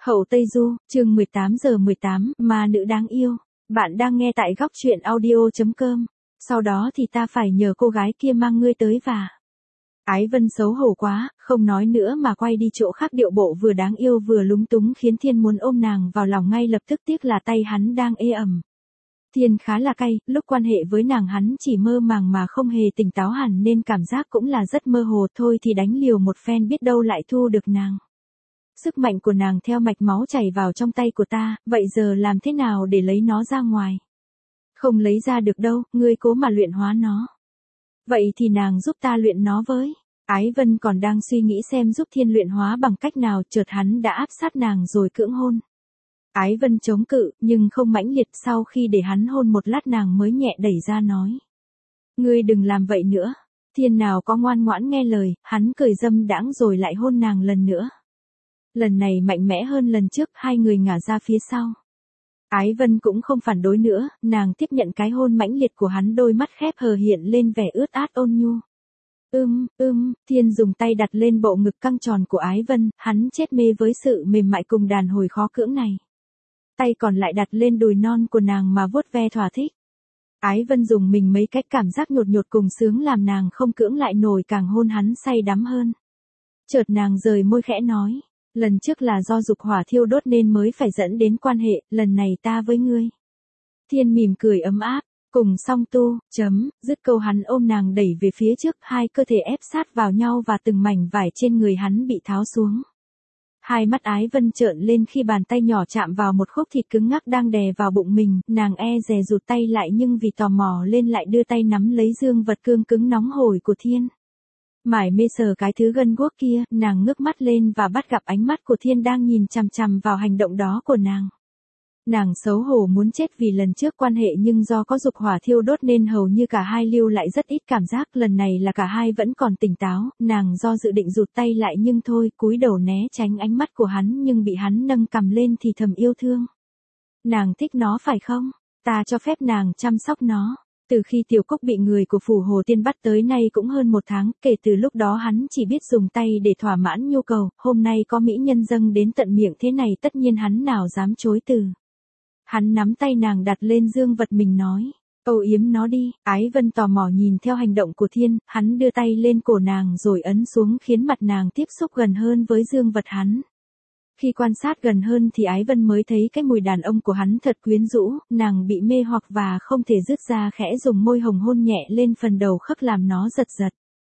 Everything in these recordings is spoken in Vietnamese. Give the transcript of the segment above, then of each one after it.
Hậu Tây Du, chương 18:18, ma nữ đáng yêu. Bạn đang nghe tại góc truyện audio.com. Sau đó thì ta phải nhờ cô gái kia mang ngươi tới và... Ái Vân xấu hổ quá, không nói nữa mà quay đi chỗ khác, điệu bộ vừa đáng yêu vừa lúng túng khiến Thiên muốn ôm nàng vào lòng ngay lập tức, tiếc là tay hắn đang ê ẩm. Thiên khá là cay, lúc quan hệ với nàng hắn chỉ mơ màng mà không hề tỉnh táo hẳn nên cảm giác cũng là rất mơ hồ, thôi thì đánh liều một phen biết đâu lại thu được nàng. Sức mạnh của nàng theo mạch máu chảy vào trong tay của ta, vậy giờ làm thế nào để lấy nó ra ngoài? Không lấy ra được đâu, ngươi cố mà luyện hóa nó. Vậy thì nàng giúp ta luyện nó với. Ái Vân còn đang suy nghĩ xem giúp Thiên luyện hóa bằng cách nào, chợt hắn đã áp sát nàng rồi cưỡng hôn. Ái Vân chống cự, nhưng không mãnh liệt, sau khi để hắn hôn một lát nàng mới nhẹ đẩy ra nói. Ngươi đừng làm vậy nữa. Thiên nào có ngoan ngoãn nghe lời, hắn cười dâm đãng rồi lại hôn nàng lần nữa. Lần này mạnh mẽ hơn lần trước, hai người ngả ra phía sau. Ái Vân cũng không phản đối nữa, nàng tiếp nhận cái hôn mãnh liệt của hắn, đôi mắt khép hờ hiện lên vẻ ướt át ôn nhu. Thiên dùng tay đặt lên bộ ngực căng tròn của Ái Vân, hắn chết mê với sự mềm mại cùng đàn hồi khó cưỡng này. Tay còn lại đặt lên đùi non của nàng mà vuốt ve thỏa thích. Ái Vân dùng mình mấy cách, cảm giác nhột nhột cùng sướng làm nàng không cưỡng lại nổi, càng hôn hắn say đắm hơn. Chợt nàng rời môi khẽ nói. Lần trước là do dục hỏa thiêu đốt nên mới phải dẫn đến quan hệ, lần này ta với ngươi. Thiên mỉm cười ấm áp, cùng song tu, dứt câu hắn ôm nàng đẩy về phía trước, hai cơ thể ép sát vào nhau và từng mảnh vải trên người hắn bị tháo xuống. Hai mắt Ái Vân trợn lên khi bàn tay nhỏ chạm vào một khúc thịt cứng ngắc đang đè vào bụng mình, nàng e dè rụt tay lại nhưng vì tò mò lên lại đưa tay nắm lấy dương vật cương cứng nóng hổi của Thiên. Mải mê sờ cái thứ gân guốc kia, nàng ngước mắt lên và bắt gặp ánh mắt của Thiên đang nhìn chằm chằm vào hành động đó của nàng. Nàng xấu hổ muốn chết vì lần trước quan hệ nhưng do có dục hỏa thiêu đốt nên hầu như cả hai lưu lại rất ít cảm giác, lần này là cả hai vẫn còn tỉnh táo, nàng do dự định rụt tay lại nhưng thôi, cúi đầu né tránh ánh mắt của hắn nhưng bị hắn nâng cằm lên thì thầm yêu thương. Nàng thích nó phải không? Ta cho phép nàng chăm sóc nó. Từ khi Tiểu Cúc bị người của Phủ Hồ Tiên bắt tới nay cũng hơn một tháng, kể từ lúc đó hắn chỉ biết dùng tay để thỏa mãn nhu cầu, hôm nay có mỹ nhân dâng đến tận miệng thế này tất nhiên hắn nào dám chối từ. Hắn nắm tay nàng đặt lên dương vật mình nói, âu yếm nó đi. Ái Vân tò mò nhìn theo hành động của Thiên, hắn đưa tay lên cổ nàng rồi ấn xuống khiến mặt nàng tiếp xúc gần hơn với dương vật hắn. Khi quan sát gần hơn thì Ái Vân mới thấy cái mùi đàn ông của hắn thật quyến rũ, nàng bị mê hoặc và không thể dứt ra, khẽ dùng môi hồng hôn nhẹ lên phần đầu khớp làm nó giật giật.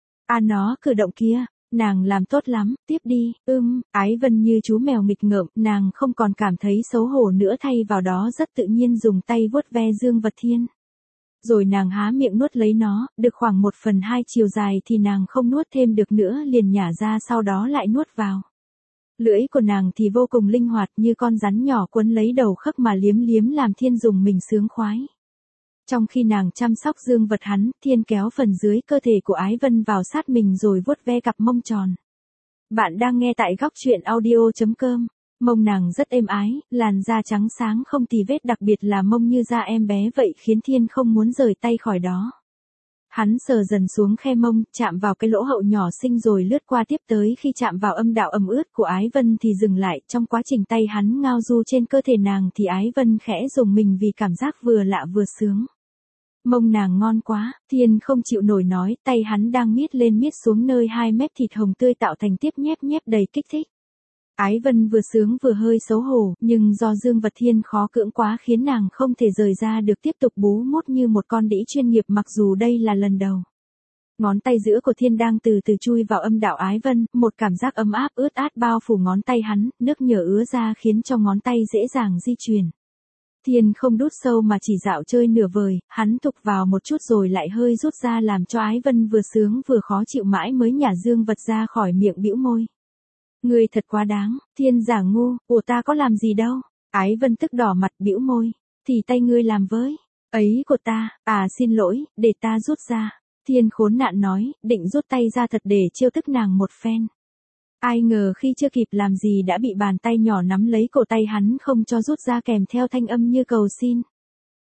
Nó cử động kia, nàng làm tốt lắm, tiếp đi. Ái Vân như chú mèo nghịch ngợm, nàng không còn cảm thấy xấu hổ nữa, thay vào đó rất tự nhiên dùng tay vuốt ve dương vật Thiên. Rồi nàng há miệng nuốt lấy nó, được khoảng 1/2 chiều dài thì nàng không nuốt thêm được nữa liền nhả ra, sau đó lại nuốt vào. Lưỡi của nàng thì vô cùng linh hoạt như con rắn nhỏ quấn lấy đầu khớp mà liếm liếm làm Thiên dùng mình sướng khoái. Trong khi nàng chăm sóc dương vật hắn, Thiên kéo phần dưới cơ thể của Ái Vân vào sát mình rồi vuốt ve cặp mông tròn. Bạn đang nghe tại góc truyện audio.com. Mông nàng rất êm ái, làn da trắng sáng không tì vết, đặc biệt là mông như da em bé vậy khiến Thiên không muốn rời tay khỏi đó. Hắn sờ dần xuống khe mông, chạm vào cái lỗ hậu nhỏ xinh rồi lướt qua, tiếp tới khi chạm vào âm đạo ẩm ướt của Ái Vân thì dừng lại, trong quá trình tay hắn ngao du trên cơ thể nàng thì Ái Vân khẽ dùng mình vì cảm giác vừa lạ vừa sướng. Mông nàng ngon quá, Thiên không chịu nổi nói, tay hắn đang miết lên miết xuống nơi 2 mép thịt hồng tươi tạo thành tiếp nhép nhép đầy kích thích. Ái Vân vừa sướng vừa hơi xấu hổ, nhưng do dương vật Thiên khó cưỡng quá khiến nàng không thể rời ra được, tiếp tục bú mút như một con đĩ chuyên nghiệp mặc dù đây là lần đầu. Ngón tay giữa của Thiên đang từ từ chui vào âm đạo Ái Vân, một cảm giác ấm áp ướt át bao phủ ngón tay hắn, nước nhở ứa ra khiến cho ngón tay dễ dàng di chuyển. Thiên không đút sâu mà chỉ dạo chơi nửa vời, hắn thục vào một chút rồi lại hơi rút ra làm cho Ái Vân vừa sướng vừa khó chịu mãi mới nhả dương vật ra khỏi miệng, bĩu môi. Ngươi thật quá đáng. Thiên giả ngu, ta có làm gì đâu. Ái Vân tức đỏ mặt bĩu môi. Thì tay ngươi làm với. Ấy của ta, xin lỗi, để ta rút ra. Thiên khốn nạn nói, định rút tay ra thật để trêu tức nàng một phen. Ai ngờ khi chưa kịp làm gì đã bị bàn tay nhỏ nắm lấy cổ tay hắn không cho rút ra, kèm theo thanh âm như cầu xin.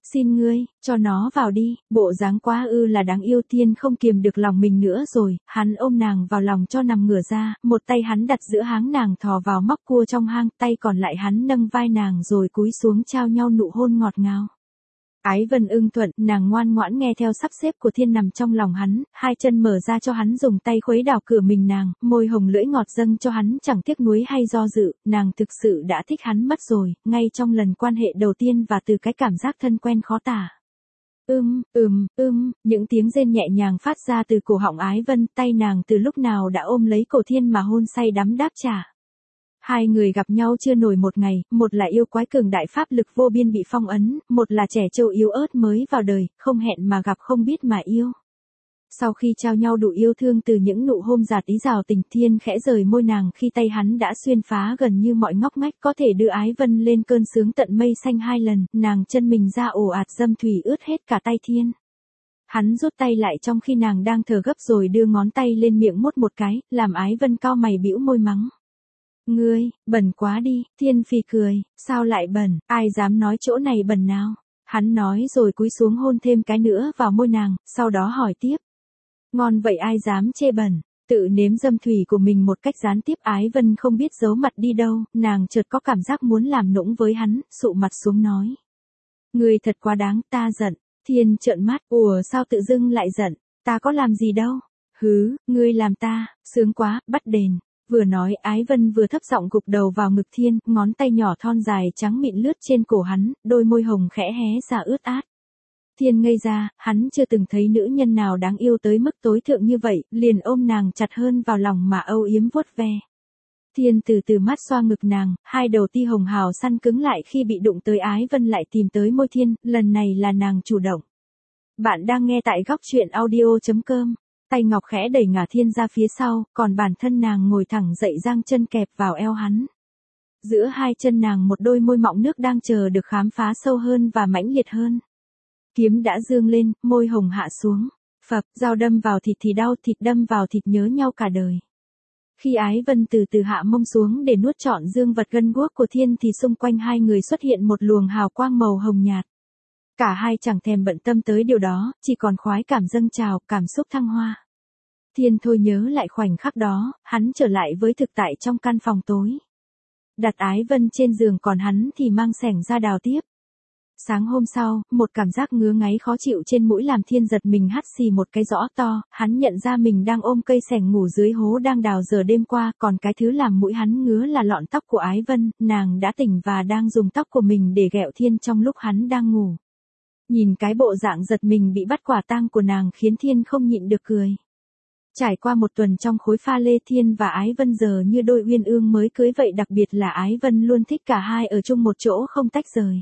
Xin ngươi, cho nó vào đi, bộ dáng quá ư là đáng yêu. Thiên không kiềm được lòng mình nữa rồi, hắn ôm nàng vào lòng cho nằm ngửa ra, một tay hắn đặt giữa háng nàng thò vào móc cua trong hang, tay còn lại hắn nâng vai nàng rồi cúi xuống trao nhau nụ hôn ngọt ngào. Ái Vân ưng thuận, nàng ngoan ngoãn nghe theo sắp xếp của Thiên nằm trong lòng hắn, hai chân mở ra cho hắn dùng tay khuấy đảo cửa mình nàng, môi hồng lưỡi ngọt dâng cho hắn chẳng tiếc nuối hay do dự, nàng thực sự đã thích hắn mất rồi, ngay trong lần quan hệ đầu tiên và từ cái cảm giác thân quen khó tả. Những tiếng rên nhẹ nhàng phát ra từ cổ họng Ái Vân, tay nàng từ lúc nào đã ôm lấy cổ Thiên mà hôn say đắm đáp trả. Hai người gặp nhau chưa nổi một ngày, một là yêu quái cường đại pháp lực vô biên bị phong ấn, một là trẻ trâu yếu ớt mới vào đời, không hẹn mà gặp không biết mà yêu. Sau khi trao nhau đủ yêu thương từ những nụ hôn dạt ý rào tình, Thiên khẽ rời môi nàng khi tay hắn đã xuyên phá gần như mọi ngóc ngách có thể đưa Ái Vân lên cơn sướng tận mây xanh hai lần, nàng chân mình ra ồ ạt dâm thủy ướt hết cả tay Thiên. Hắn rút tay lại trong khi nàng đang thở gấp rồi đưa ngón tay lên miệng mút một cái, làm Ái Vân cau mày bĩu môi mắng. Ngươi, bẩn quá đi. Thiên phì cười, sao lại bẩn, ai dám nói chỗ này bẩn nào. Hắn nói rồi cúi xuống hôn thêm cái nữa vào môi nàng, sau đó hỏi tiếp. Ngon vậy ai dám chê bẩn, tự nếm dâm thủy của mình một cách gián tiếp. Ái Vân không biết giấu mặt đi đâu, nàng chợt có cảm giác muốn làm nũng với hắn, sụ mặt xuống nói. Ngươi thật quá đáng, ta giận. Thiên trợn mắt, ủa sao tự dưng lại giận, ta có làm gì đâu. Hứ, ngươi làm ta, sướng quá, bắt đền. Vừa nói Ái Vân vừa thấp giọng gục đầu vào ngực Thiên, ngón tay nhỏ thon dài trắng mịn lướt trên cổ hắn, đôi môi hồng khẽ hé ra ướt át. Thiên ngây ra, hắn chưa từng thấy nữ nhân nào đáng yêu tới mức tối thượng như vậy, liền ôm nàng chặt hơn vào lòng mà âu yếm vuốt ve. Thiên từ từ mát xoa ngực nàng, hai đầu ti hồng hào săn cứng lại khi bị đụng tới. Ái Vân lại tìm tới môi Thiên, lần này là nàng chủ động. Bạn đang nghe tại góc truyện audio.com. Tay ngọc khẽ đẩy ngả Thiên ra phía sau, còn bản thân nàng ngồi thẳng dậy giang chân kẹp vào eo hắn. Giữa hai chân nàng một đôi môi mọng nước đang chờ được khám phá sâu hơn và mãnh liệt hơn. Kiếm đã dương lên, môi hồng hạ xuống. Phập, dao đâm vào thịt thì đau, thịt đâm vào thịt nhớ nhau cả đời. Khi Ái Vân từ từ hạ mông xuống để nuốt trọn dương vật gân guốc của Thiên thì xung quanh hai người xuất hiện một luồng hào quang màu hồng nhạt. Cả hai chẳng thèm bận tâm tới điều đó, chỉ còn khoái cảm dâng trào, cảm xúc thăng hoa. Thiên thôi nhớ lại khoảnh khắc đó, hắn trở lại với thực tại trong căn phòng tối. Đặt Ái Vân trên giường còn hắn thì mang xẻng ra đào tiếp. Sáng hôm sau, một cảm giác ngứa ngáy khó chịu trên mũi làm Thiên giật mình hắt xì một cái rõ to, hắn nhận ra mình đang ôm cây xẻng ngủ dưới hố đang đào giờ đêm qua, còn cái thứ làm mũi hắn ngứa là lọn tóc của Ái Vân, nàng đã tỉnh và đang dùng tóc của mình để ghẹo Thiên trong lúc hắn đang ngủ. Nhìn cái bộ dạng giật mình bị bắt quả tang của nàng khiến Thiên không nhịn được cười. Trải qua một tuần trong khối pha lê, Thiên và Ái Vân giờ như đôi uyên ương mới cưới vậy, đặc biệt là Ái Vân luôn thích cả hai ở chung một chỗ không tách rời.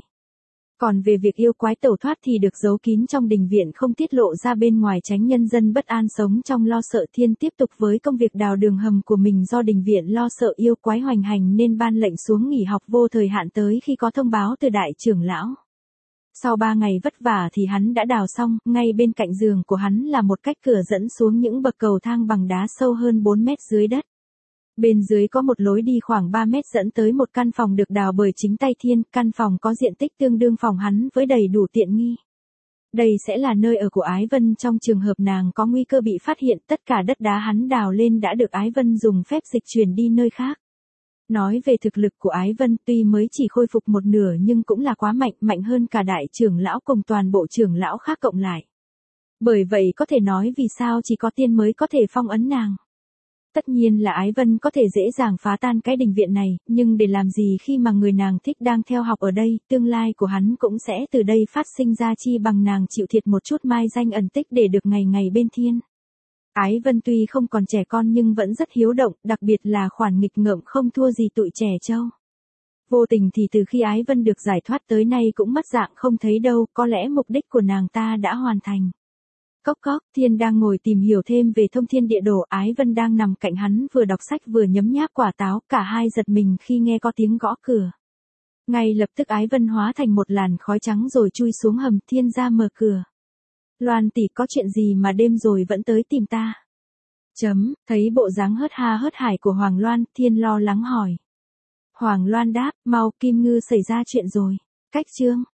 Còn về việc yêu quái tẩu thoát thì được giấu kín trong đình viện không tiết lộ ra bên ngoài tránh nhân dân bất an sống trong lo sợ. Thiên tiếp tục với công việc đào đường hầm của mình do đình viện lo sợ yêu quái hoành hành nên ban lệnh xuống nghỉ học vô thời hạn tới khi có thông báo từ đại trưởng lão. Sau 3 ngày vất vả thì hắn đã đào xong, ngay bên cạnh giường của hắn là một cách cửa dẫn xuống những bậc cầu thang bằng đá sâu hơn 4 mét dưới đất. Bên dưới có một lối đi khoảng 3 mét dẫn tới một căn phòng được đào bởi chính tay Thiên, căn phòng có diện tích tương đương phòng hắn với đầy đủ tiện nghi. Đây sẽ là nơi ở của Ái Vân trong trường hợp nàng có nguy cơ bị phát hiện. Tất cả đất đá hắn đào lên đã được Ái Vân dùng phép dịch chuyển đi nơi khác. Nói về thực lực của Ái Vân tuy mới chỉ khôi phục một nửa nhưng cũng là quá mạnh, mạnh hơn cả đại trưởng lão cùng toàn bộ trưởng lão khác cộng lại. Bởi vậy có thể nói vì sao chỉ có Tiên mới có thể phong ấn nàng. Tất nhiên là Ái Vân có thể dễ dàng phá tan cái đình viện này, nhưng để làm gì khi mà người nàng thích đang theo học ở đây, tương lai của hắn cũng sẽ từ đây phát sinh ra, chi bằng nàng chịu thiệt một chút mai danh ẩn tích để được ngày ngày bên Thiên. Ái Vân tuy không còn trẻ con nhưng vẫn rất hiếu động, đặc biệt là khoản nghịch ngợm không thua gì tụi trẻ trâu. Vô tình thì từ khi Ái Vân được giải thoát tới nay cũng mất dạng không thấy đâu, có lẽ mục đích của nàng ta đã hoàn thành. Cốc cốc, Thiên đang ngồi tìm hiểu thêm về thông thiên địa đồ, Ái Vân đang nằm cạnh hắn vừa đọc sách vừa nhấm nháp quả táo, cả hai giật mình khi nghe có tiếng gõ cửa. Ngay lập tức Ái Vân hóa thành một làn khói trắng rồi chui xuống hầm. Thiên ra mở cửa. Loan tỷ, có chuyện gì mà đêm rồi vẫn tới tìm ta? Thấy bộ dáng hớt ha hớt hải của Hoàng Loan, Thiên lo lắng hỏi. Hoàng Loan đáp, mau, Kim Ngư xảy ra chuyện rồi. Cách chương.